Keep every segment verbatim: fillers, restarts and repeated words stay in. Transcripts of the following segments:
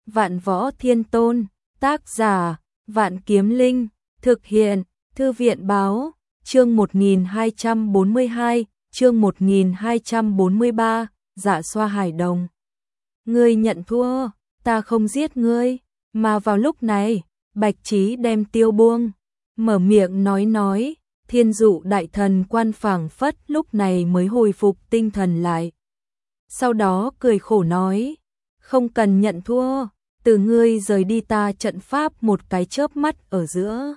Vạn Võ Thiên Tôn, tác giả, Vạn Kiếm Linh, thực hiện, Thư viện báo, chương một nghìn hai trăm bốn mươi hai, chương một nghìn hai trăm bốn mươi ba, Dạ Xoa Hải Đồng. Ngươi nhận thua, ta không giết ngươi, mà vào lúc này, Bạch Chí đem Tiêu buông, mở miệng nói nói, Thiên Dụ đại thần quan phảng phất lúc này mới hồi phục tinh thần lại. Sau đó cười khổ nói, không cần nhận thua, từ ngươi rời đi ta trận pháp một cái chớp mắt ở giữa.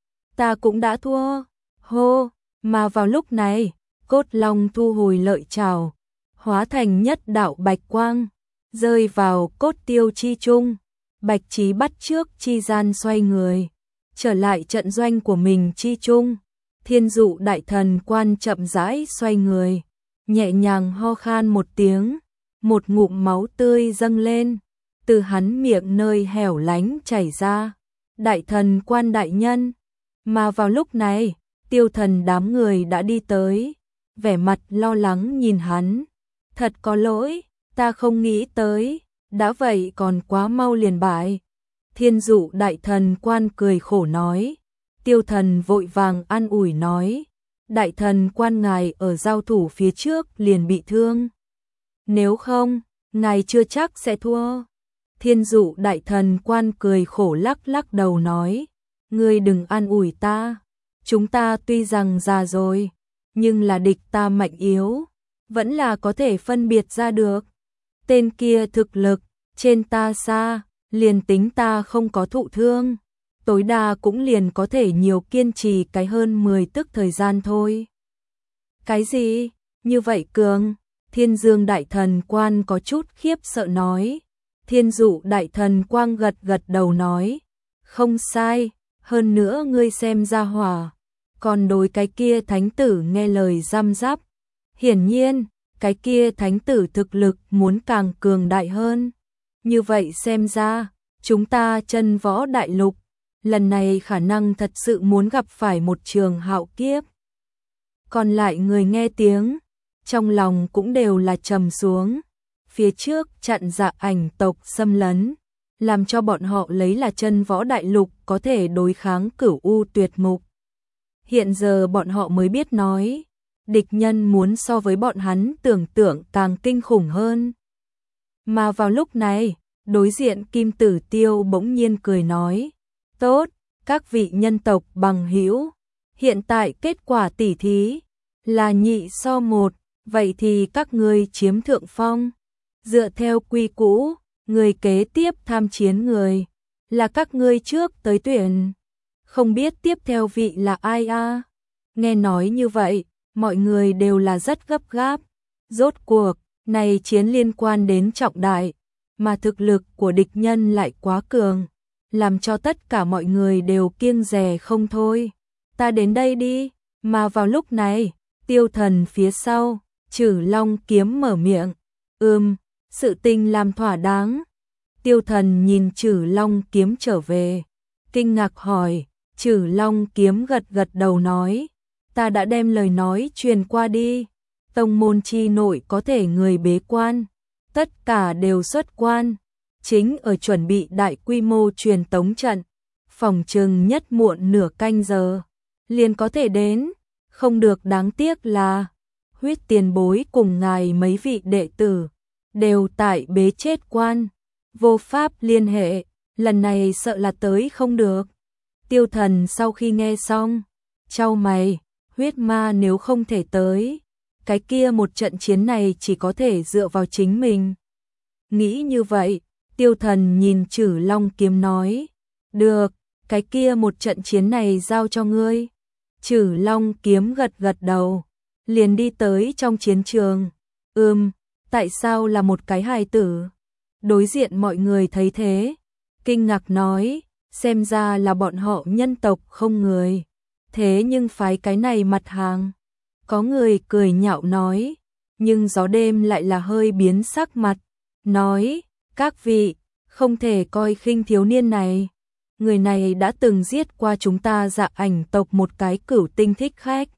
Ta cũng đã thua, hô, mà vào lúc này, Cốt Long thu hồi lợi trảo, hóa thành nhất đạo bạch quang, rơi vào cốt tiêu chi trung. Bạch Chí bắt trước chi gian xoay người, trở lại trận doanh của mình chi trung. Thiên Dụ đại thần quan chậm rãi xoay người, nhẹ nhàng ho khan một tiếng, một ngụm máu tươi dâng lên, từ hắn miệng nơi hẻo lánh chảy ra. Đại thần quan đại nhân, mà vào lúc này, Tiêu Thần đám người đã đi tới, vẻ mặt lo lắng nhìn hắn. Thật có lỗi, ta không nghĩ tới, đã vậy còn quá mau liền bại. Thiên Dụ đại thần quan cười khổ nói. Tiêu Thần vội vàng an ủi nói, đại thần quan ngài ở giao thủ phía trước liền bị thương. Nếu không, ngài chưa chắc sẽ thua. Thiên Dụ đại thần quan cười khổ lắc lắc đầu nói, ngươi đừng an ủi ta, chúng ta tuy rằng già rồi, nhưng là địch ta mạnh yếu, vẫn là có thể phân biệt ra được. Tên kia thực lực, trên ta xa, liền tính ta không có thụ thương, tối đa cũng liền có thể nhiều kiên trì cái hơn mười tức thời gian thôi. Cái gì? Như vậy cường? Thiên Dương đại thần quan có chút khiếp sợ nói. Thiên Dụ đại thần quang gật gật đầu nói, không sai, hơn nữa ngươi xem ra hỏa, còn đối cái kia thánh tử nghe lời răm rắp. Hiển nhiên, cái kia thánh tử thực lực muốn càng cường đại hơn. Như vậy xem ra, chúng ta chân võ đại lục, lần này khả năng thật sự muốn gặp phải một trường hạo kiếp. Còn lại người nghe tiếng, trong lòng cũng đều là trầm xuống. Phía trước chặn Dạ Ảnh tộc xâm lấn, làm cho bọn họ lấy là chân võ đại lục có thể đối kháng Cửu U tuyệt mục. Hiện giờ bọn họ mới biết nói, địch nhân muốn so với bọn hắn tưởng tượng càng kinh khủng hơn. Mà vào lúc này, đối diện Kim Tử Tiêu bỗng nhiên cười nói, tốt, các vị nhân tộc bằng hữu, hiện tại kết quả tỉ thí là nhị so một, vậy thì các ngươi chiếm thượng phong. Dựa theo quy cũ, người kế tiếp tham chiến người, là các ngươi trước tới tuyển. Không biết tiếp theo vị là ai a? À? Nghe nói như vậy, mọi người đều là rất gấp gáp. Rốt cuộc, này chiến liên quan đến trọng đại, mà thực lực của địch nhân lại quá cường, làm cho tất cả mọi người đều kiêng dè không thôi. Ta đến đây đi, mà vào lúc này, Tiêu Thần phía sau, Trử Long Kiếm mở miệng, ừm, sự tình làm thỏa đáng. Tiêu Thần nhìn Trử Long Kiếm trở về, kinh ngạc hỏi, Trử Long Kiếm gật gật đầu nói, ta đã đem lời nói truyền qua đi, tông môn chi nội có thể người bế quan, tất cả đều xuất quan, chính ở chuẩn bị đại quy mô truyền tống trận, phòng chừng nhất muộn nửa canh giờ, liền có thể đến, không được đáng tiếc là, Huyết tiền bối cùng ngài mấy vị đệ tử, đều tại bế chết quan, vô pháp liên hệ, lần này sợ là tới không được. Tiêu Thần sau khi nghe xong, chau mày, huyết ma nếu không thể tới, cái kia một trận chiến này chỉ có thể dựa vào chính mình. Nghĩ như vậy, Tiêu Thần nhìn Trử Long Kiếm nói, được, cái kia một trận chiến này giao cho ngươi. Trử Long Kiếm gật gật đầu, liền đi tới trong chiến trường. Ừm, tại sao là một cái hài tử? Đối diện mọi người thấy thế, kinh ngạc nói, xem ra là bọn họ nhân tộc không người. Thế nhưng phái cái này mặt hàng. Có người cười nhạo nói, nhưng gió đêm lại là hơi biến sắc mặt, nói, các vị, không thể coi khinh thiếu niên này. Người này đã từng giết qua chúng ta Dạ Ảnh tộc một cái cửu tinh thích khách.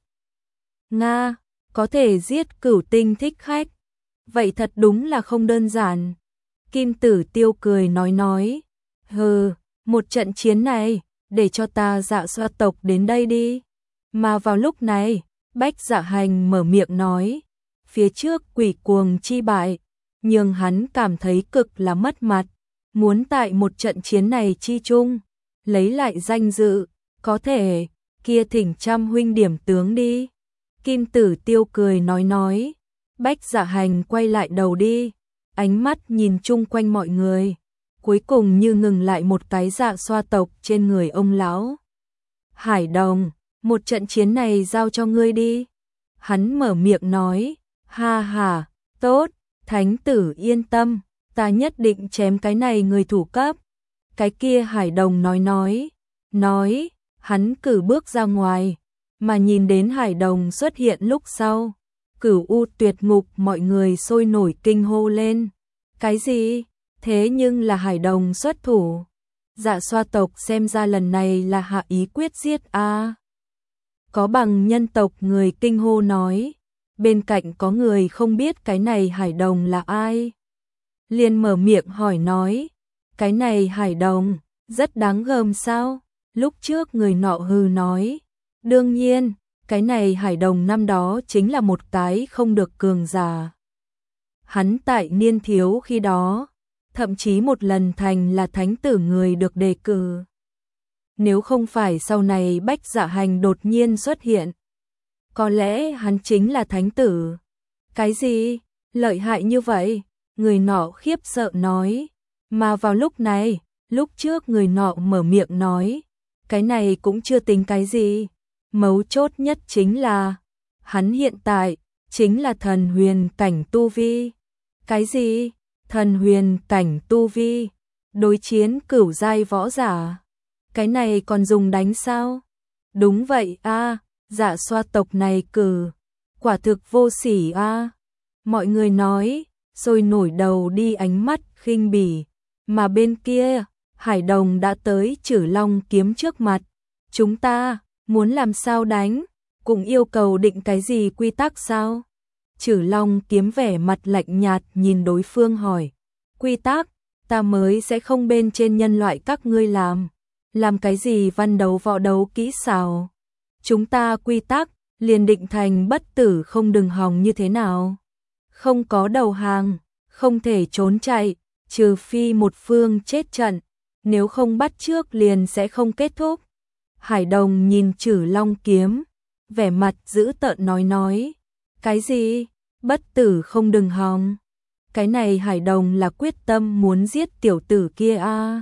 Nga, có thể giết cửu tinh thích khách. Vậy thật đúng là không đơn giản. Kim Tử Tiêu cười nói nói, hừ, một trận chiến này, để cho ta Dạ Xoa tộc đến đây đi. Mà vào lúc này, Bách Dạ Hành mở miệng nói, phía trước quỷ cuồng chi bại, nhưng hắn cảm thấy cực là mất mặt, muốn tại một trận chiến này chi chung, lấy lại danh dự, có thể, kia thỉnh trăm huynh điểm tướng đi. Kim Tử Tiêu cười nói nói, Bách Dạ Hành quay lại đầu đi, ánh mắt nhìn chung quanh mọi người, cuối cùng như ngừng lại một cái Dạ Xoa tộc trên người ông lão. Hải Đồng, một trận chiến này giao cho ngươi đi. Hắn mở miệng nói, ha ha, tốt, thánh tử yên tâm, ta nhất định chém cái này người thủ cấp. Cái kia Hải Đồng nói nói, nói, hắn cử bước ra ngoài, mà nhìn đến Hải Đồng xuất hiện lúc sau. Cửu U Tuyệt Ngục mọi người sôi nổi kinh hô lên. Cái gì? Thế nhưng là Hải Đồng xuất thủ. Dạ Xoa tộc xem ra lần này là hạ ý quyết giết a. À. Có bằng nhân tộc người kinh hô nói. Bên cạnh có người không biết cái này Hải Đồng là ai. Liền mở miệng hỏi nói. Cái này Hải Đồng, rất đáng gờm sao? Lúc trước người nọ hừ nói. Đương nhiên, cái này Hải Đồng năm đó chính là một cái không được cường giả. Hắn tại niên thiếu khi đó, thậm chí một lần thành là thánh tử người được đề cử. Nếu không phải sau này Bách Dạ Hành đột nhiên xuất hiện, có lẽ hắn chính là thánh tử. Cái gì? Lợi hại như vậy? Người nọ khiếp sợ nói. Mà vào lúc này, lúc trước người nọ mở miệng nói, cái này cũng chưa tính cái gì. Mấu chốt nhất chính là, hắn hiện tại, chính là thần huyền cảnh tu vi. Cái gì? Thần huyền cảnh tu vi, đối chiến cửu giai võ giả. Cái này còn dùng đánh sao? Đúng vậy a, Dạ Xoa tộc này cử, quả thực vô sỉ a. À. Mọi người nói, sôi nổi đầu đi ánh mắt khinh bỉ, mà bên kia, Hải Đồng đã tới Trử Long kiếm trước mặt. Chúng ta muốn làm sao đánh, cũng yêu cầu định cái gì quy tắc sao? Trử Long kiếm vẻ mặt lạnh nhạt nhìn đối phương hỏi. Quy tắc, ta mới sẽ không bên trên nhân loại các ngươi làm. Làm cái gì văn đấu võ đấu kỹ xảo. Chúng ta quy tắc, liền định thành bất tử không đừng hòng như thế nào. Không có đầu hàng, không thể trốn chạy, trừ phi một phương chết trận. Nếu không bắt trước liền sẽ không kết thúc. Hải Đồng nhìn Trử Long kiếm, vẻ mặt dữ tợn nói nói. Cái gì? Bất tử không đừng hòng. Cái này Hải Đồng là quyết tâm muốn giết tiểu tử kia a. À?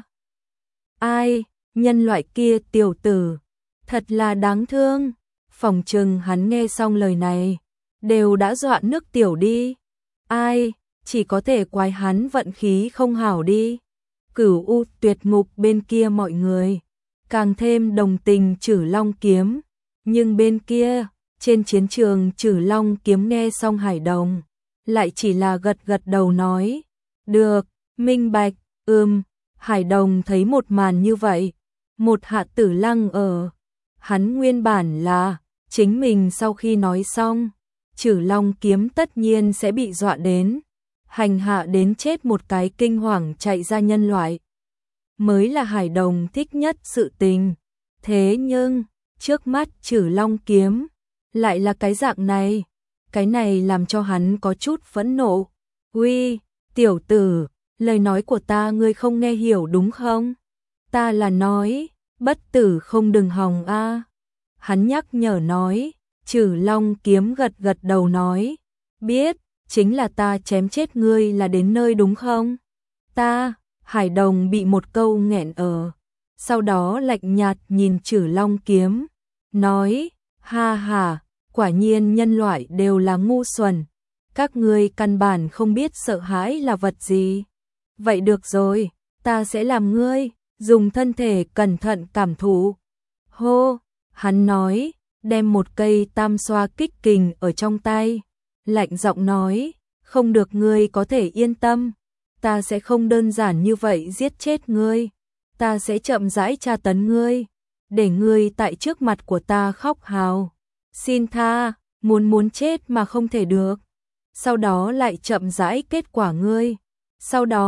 Ai? Nhân loại kia tiểu tử. Thật là đáng thương. Phòng trừng hắn nghe xong lời này, đều đã dọa nước tiểu đi. Ai? Chỉ có thể quái hắn vận khí không hảo đi. Cửu U Tuyệt Ngục bên kia mọi người càng thêm đồng tình Trử Long kiếm, nhưng bên kia, trên chiến trường Trử Long kiếm nghe xong Hải Đồng, lại chỉ là gật gật đầu nói, được, minh bạch, ừm. Hải Đồng thấy một màn như vậy, một hạ tử lăng ở, hắn nguyên bản là, chính mình sau khi nói xong, Trử Long kiếm tất nhiên sẽ bị dọa đến, hành hạ đến chết một cái kinh hoàng chạy ra nhân loại. Mới là Hải Đồng thích nhất sự tình. Thế nhưng, trước mắt Trử Long kiếm, lại là cái dạng này. Cái này làm cho hắn có chút phẫn nộ. Uy, tiểu tử, lời nói của ta ngươi không nghe hiểu đúng không? Ta là nói, bất tử không đừng hòng a. À. Hắn nhắc nhở nói, Trử Long kiếm gật gật đầu nói, biết, chính là ta chém chết ngươi là đến nơi đúng không? Ta, Hải Đồng bị một câu nghẹn ở, sau đó lạnh nhạt nhìn Trử Long kiếm, nói, ha ha, quả nhiên nhân loại đều là ngu xuẩn, các ngươi căn bản không biết sợ hãi là vật gì. Vậy được rồi, ta sẽ làm ngươi, dùng thân thể cẩn thận cảm thụ. Hô, hắn nói, đem một cây tam xoa kích kình ở trong tay, lạnh giọng nói, không được ngươi có thể yên tâm. Ta sẽ không đơn giản như vậy giết chết ngươi, ta sẽ chậm rãi tra tấn ngươi, để ngươi tại trước mặt của ta khóc hào, xin tha, muốn muốn chết mà không thể được, sau đó lại chậm rãi kết quả ngươi, sau đó,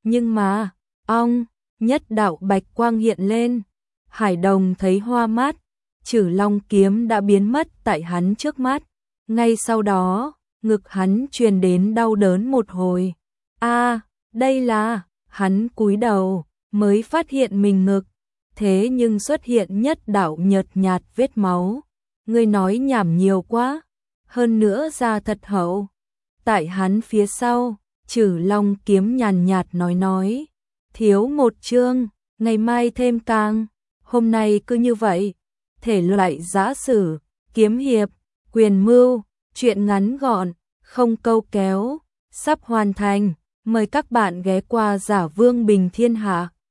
Nhưng mà, ong, nhất đạo bạch quang hiện lên. Hải Đồng thấy hoa mắt, Trử Long kiếm đã biến mất tại hắn trước mắt. Ngay sau đó, ngực hắn truyền đến đau đớn một hồi. A, đây là, hắn cúi đầu, mới phát hiện mình ngực. Thế nhưng xuất hiện nhất đạo nhợt nhạt vết máu. Ngươi nói nhảm nhiều quá, hơn nữa da thật hậu. Tại hắn phía sau, Trử Long kiếm nhàn nhạt nói nói. Thiếu một chương, ngày mai thêm càng, hôm nay cứ như vậy. Thể loại giã sử, kiếm hiệp, quyền mưu, truyện ngắn gọn, không câu kéo, sắp hoàn thành. Mời các bạn ghé qua Giả Vương Bình Thiên Hạ.